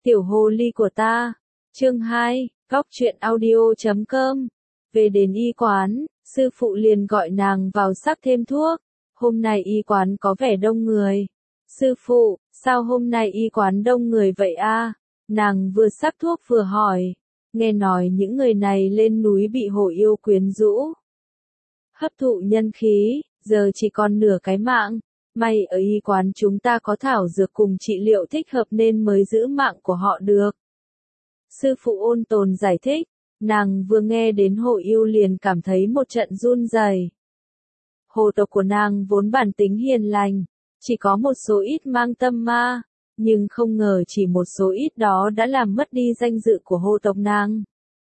Tiểu hồ ly của ta. Chương 2, Góc truyện audio.com. Về đến y quán, sư phụ liền gọi nàng vào sắc thêm thuốc. Hôm nay y quán có vẻ đông người. Sư phụ, sao hôm nay y quán đông người vậy a? Nàng vừa sắc thuốc vừa hỏi. Nghe nói những người này lên núi bị hổ yêu quyến rũ, hấp thụ nhân khí, giờ chỉ còn nửa cái mạng. May ở y quán chúng ta có thảo dược cùng trị liệu thích hợp nên mới giữ mạng của họ được. Sư phụ ôn tồn giải thích, nàng vừa nghe đến hổ yêu liền cảm thấy một trận run rẩy. Hồ tộc của nàng vốn bản tính hiền lành, chỉ có một số ít mang tâm ma, nhưng không ngờ chỉ một số ít đó đã làm mất đi danh dự của hồ tộc nàng.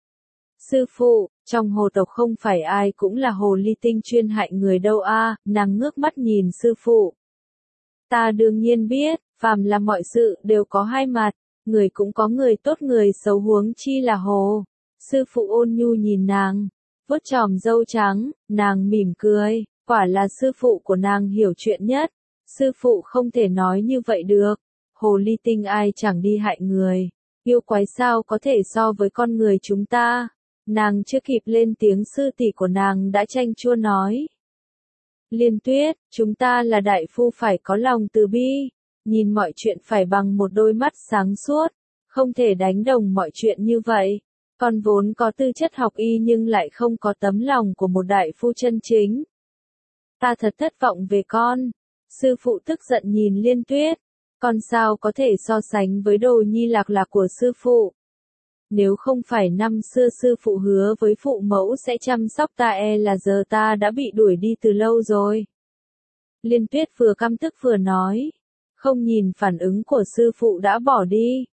Sư phụ, trong hồ tộc không phải ai cũng là hồ ly tinh chuyên hại người đâu a, nàng ngước mắt nhìn sư phụ. Ta đương nhiên biết, phàm là mọi sự đều có hai mặt, người cũng có người tốt người xấu huống chi là hồ. Sư phụ ôn nhu nhìn nàng, vuốt chòm râu trắng, nàng mỉm cười, quả là sư phụ của nàng hiểu chuyện nhất. Sư phụ không thể nói như vậy được, hồ ly tinh ai chẳng đi hại người, yêu quái sao có thể so với con người chúng ta. Nàng chưa kịp lên tiếng sư tỷ của nàng đã chanh chua nói. Liên Tuyết, chúng ta là đại phu phải có lòng từ bi, nhìn mọi chuyện phải bằng một đôi mắt sáng suốt, không thể đánh đồng mọi chuyện như vậy. Con vốn có tư chất học y nhưng lại không có tấm lòng của một đại phu chân chính. Ta thật thất vọng về con. Sư phụ tức giận nhìn Liên Tuyết, con sao có thể so sánh với đồ nhi lạc lạc của sư phụ. Nếu không phải năm xưa sư phụ hứa với phụ mẫu sẽ chăm sóc ta là giờ ta đã bị đuổi đi từ lâu rồi. Liên Tuyết vừa căm tức vừa nói, không nhìn phản ứng của sư phụ đã bỏ đi.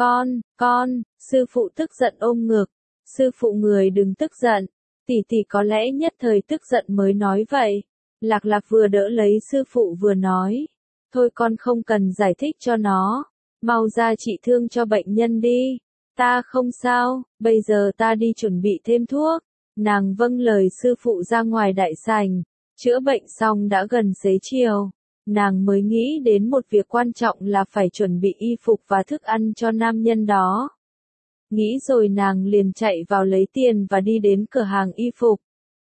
Con, sư phụ tức giận ôm ngực. Sư phụ người đừng tức giận, tỷ tỷ có lẽ nhất thời tức giận mới nói vậy. Lạc lạc vừa đỡ lấy sư phụ vừa nói, thôi con không cần giải thích cho nó, mau ra trị thương cho bệnh nhân đi. Ta không sao, bây giờ ta đi chuẩn bị thêm thuốc. Nàng vâng lời sư phụ ra ngoài đại sảnh, chữa bệnh xong đã gần xế chiều. Nàng mới nghĩ đến một việc quan trọng là phải chuẩn bị y phục và thức ăn cho nam nhân đó. Nghĩ rồi nàng liền chạy vào lấy tiền và đi đến cửa hàng y phục.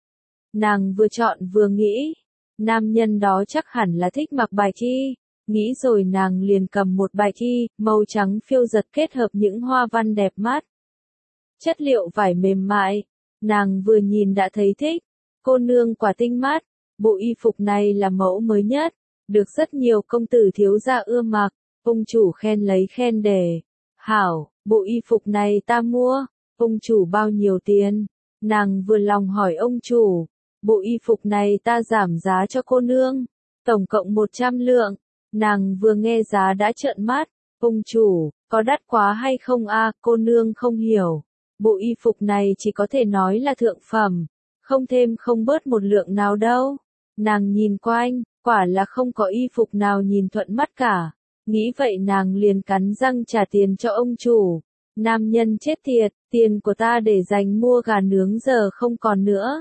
Nàng vừa chọn vừa nghĩ, nam nhân đó chắc hẳn là thích mặc bài y. Nghĩ rồi nàng liền cầm một bài y, màu trắng phiêu giật kết hợp những hoa văn đẹp mắt. Chất liệu vải mềm mại, nàng vừa nhìn đã thấy thích. Cô nương quả tinh mắt, bộ y phục này là mẫu mới nhất, được rất nhiều công tử thiếu gia ưa mặc, ông chủ khen lấy khen để. Hảo, bộ y phục này ta mua, ông chủ bao nhiêu tiền? Nàng vừa lòng hỏi ông chủ, bộ y phục này ta giảm giá cho cô nương, tổng cộng 100 lượng. Nàng vừa nghe giá đã trợn mắt, ông chủ, có đắt quá hay không a? Cô nương không hiểu, bộ y phục này chỉ có thể nói là thượng phẩm, không thêm không bớt một lượng nào đâu. Nàng nhìn quanh, quả là không có y phục nào nhìn thuận mắt cả, nghĩ vậy nàng liền cắn răng trả tiền cho ông chủ. Nam nhân chết tiệt, tiền của ta để dành mua gà nướng giờ không còn nữa.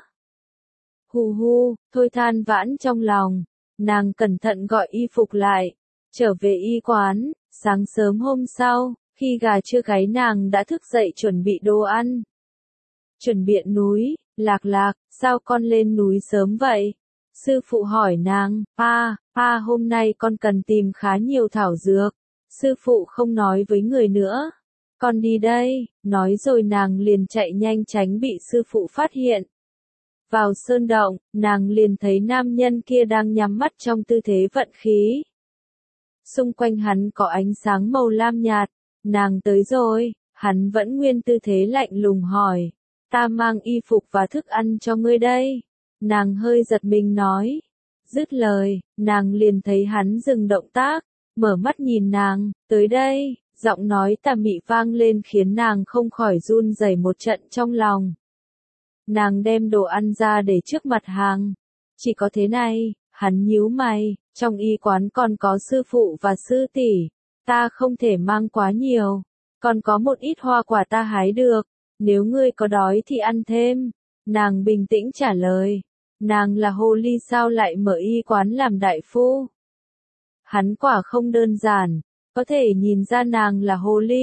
Hù hu, thôi than vãn trong lòng. Nàng cẩn thận gọi y phục lại, trở về y quán. Sáng sớm hôm sau, khi gà chưa gáy nàng đã thức dậy chuẩn bị đồ ăn. Chuẩn bị núi, lạc lạc, sao con lên núi sớm vậy? Sư phụ hỏi nàng, pa, hôm nay con cần tìm khá nhiều thảo dược. Sư phụ không nói với người nữa. Con đi đây, nói rồi nàng liền chạy nhanh tránh bị sư phụ phát hiện. Vào sơn động, nàng liền thấy nam nhân kia đang nhắm mắt trong tư thế vận khí. Xung quanh hắn có ánh sáng màu lam nhạt, nàng tới rồi, hắn vẫn nguyên tư thế lạnh lùng hỏi, ta mang y phục và thức ăn cho ngươi đây. Nàng hơi giật mình nói, dứt lời, nàng liền thấy hắn dừng động tác, mở mắt nhìn nàng, tới đây, giọng nói tà mị vang lên khiến nàng không khỏi run rẩy một trận trong lòng. Nàng đem đồ ăn ra để trước mặt hàng. Chỉ có thế này, hắn nhíu mày, trong y quán còn có sư phụ và sư tỷ, ta không thể mang quá nhiều, còn có một ít hoa quả ta hái được, nếu ngươi có đói thì ăn thêm. Nàng bình tĩnh trả lời, nàng là hồ ly sao lại mở y quán làm đại phu? Hắn quả không đơn giản, có thể nhìn ra nàng là hồ ly,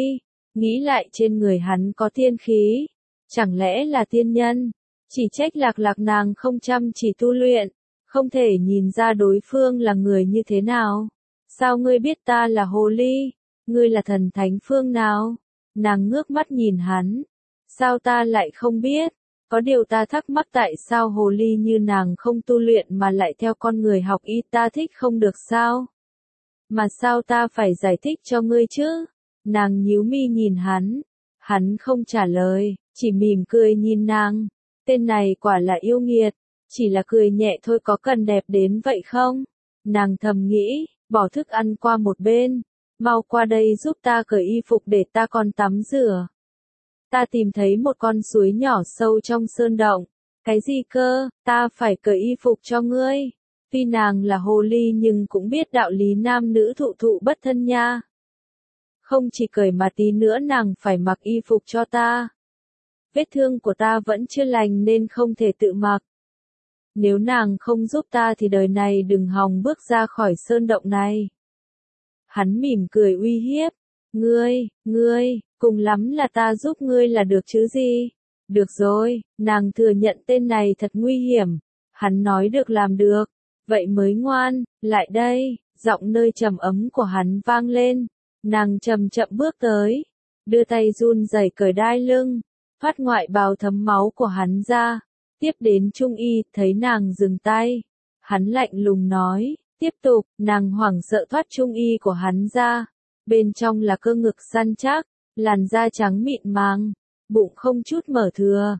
nghĩ lại trên người hắn có tiên khí, chẳng lẽ là tiên nhân, chỉ trách Lạc Lạc nàng không chăm chỉ tu luyện, không thể nhìn ra đối phương là người như thế nào. Sao ngươi biết ta là hồ ly? Ngươi là thần thánh phương nào? Nàng ngước mắt nhìn hắn. Sao ta lại không biết? Có điều ta thắc mắc tại sao hồ ly như nàng không tu luyện mà lại theo con người học y, ta thích không được sao? Mà sao ta phải giải thích cho ngươi chứ? Nàng nhíu mi nhìn hắn. Hắn không trả lời, chỉ mỉm cười nhìn nàng. Tên này quả là yêu nghiệt, chỉ là cười nhẹ thôi có cần đẹp đến vậy không? Nàng thầm nghĩ, bỏ thức ăn qua một bên. Mau qua đây giúp ta cởi y phục để ta còn tắm rửa. Ta tìm thấy một con suối nhỏ sâu trong sơn động. Cái gì cơ, ta phải cởi y phục cho ngươi. Tuy nàng là hồ ly nhưng cũng biết đạo lý nam nữ thụ thụ bất thân nha. Không chỉ cởi mà tí nữa nàng phải mặc y phục cho ta. Vết thương của ta vẫn chưa lành nên không thể tự mặc. Nếu nàng không giúp ta thì đời này đừng hòng bước ra khỏi sơn động này. Hắn mỉm cười uy hiếp. Ngươi, cùng lắm là ta giúp ngươi là được chứ gì. Được rồi, nàng thừa nhận tên này thật nguy hiểm. Hắn nói được làm được. Vậy mới ngoan, lại đây, giọng nơi trầm ấm của hắn vang lên. Nàng chậm chậm bước tới. Đưa tay run rẩy cởi đai lưng. Thoát ngoại bào thấm máu của hắn ra. Tiếp đến trung y, thấy nàng dừng tay. Hắn lạnh lùng nói, tiếp tục, nàng hoảng sợ thoát trung y của hắn ra. Bên trong là cơ ngực săn chắc, làn da trắng mịn màng, bụng không chút mở thừa.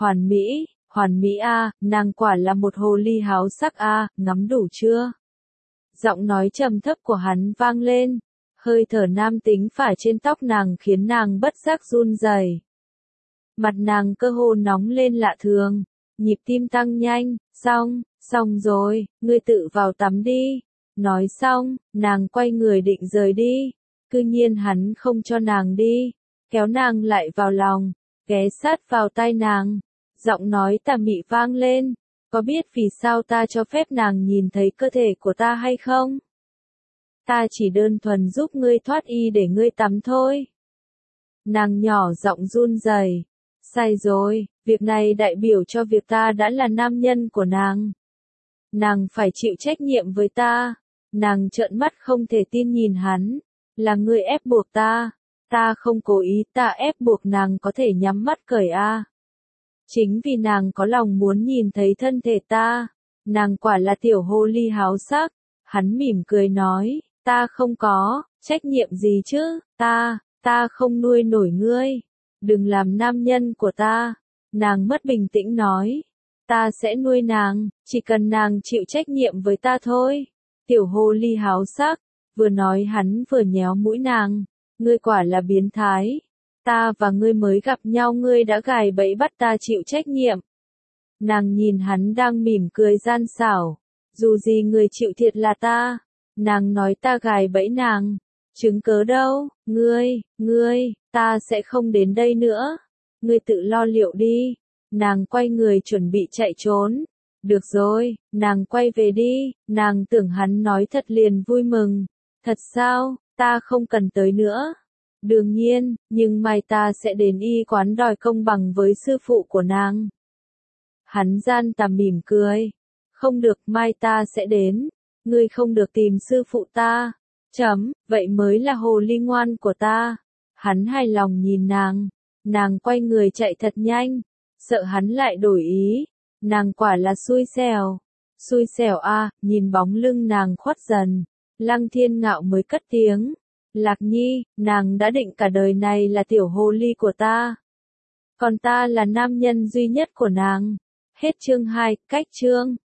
Hoàn mỹ a, nàng quả là một hồ ly háo sắc a, ngắm đủ chưa? Giọng nói trầm thấp của hắn vang lên, hơi thở nam tính phả trên tóc nàng khiến nàng bất giác run rẩy. Mặt nàng cơ hồ nóng lên lạ thường, nhịp tim tăng nhanh, xong rồi, ngươi tự vào tắm đi. Nói xong, nàng quay người định rời đi. Cư nhiên hắn không cho nàng đi, kéo nàng lại vào lòng, ghé sát vào tai nàng. Giọng nói tà mị vang lên, có biết vì sao ta cho phép nàng nhìn thấy cơ thể của ta hay không? Ta chỉ đơn thuần giúp ngươi thoát y để ngươi tắm thôi. Nàng nhỏ giọng run rẩy. Sai rồi, việc này đại biểu cho việc ta đã là nam nhân của nàng. Nàng phải chịu trách nhiệm với ta. Nàng trợn mắt không thể tin nhìn hắn. Là ngươi ép buộc ta. Ta không cố ý, ta ép buộc nàng có thể nhắm mắt cởi a. Chính vì nàng có lòng muốn nhìn thấy thân thể ta. Nàng quả là tiểu hồ ly háo sắc. Hắn mỉm cười nói, ta không có trách nhiệm gì chứ, ta không nuôi nổi ngươi. Đừng làm nam nhân của ta. Nàng mất bình tĩnh nói, ta sẽ nuôi nàng, chỉ cần nàng chịu trách nhiệm với ta thôi. Tiểu hồ ly háo sắc, vừa nói hắn vừa nhéo mũi nàng, ngươi quả là biến thái. Ta và ngươi mới gặp nhau ngươi đã gài bẫy bắt ta chịu trách nhiệm. Nàng nhìn hắn đang mỉm cười gian xảo, dù gì người chịu thiệt là ta. Nàng nói ta gài bẫy nàng, chứng cớ đâu, ngươi, ta sẽ không đến đây nữa. Ngươi tự lo liệu đi. Nàng quay người chuẩn bị chạy trốn. Được rồi, nàng quay về đi. Nàng tưởng hắn nói thật liền vui mừng. Thật sao, ta không cần tới nữa. Đương nhiên, nhưng mai ta sẽ đến y quán đòi công bằng với sư phụ của nàng. Hắn gian tà mỉm cười. Không được, mai ta sẽ đến. Ngươi không được tìm sư phụ ta. Vậy mới là hồ ly ngoan của ta. Hắn hài lòng nhìn nàng. Nàng quay người chạy thật nhanh. Sợ hắn lại đổi ý. Nàng quả là xui xẻo. Xui xẻo a, nhìn bóng lưng nàng khuất dần. Lăng Thiên Ngạo mới cất tiếng. Lạc Nhi, nàng đã định cả đời này là tiểu hồ ly của ta. Còn ta là nam nhân duy nhất của nàng. Hết chương 2, cách chương.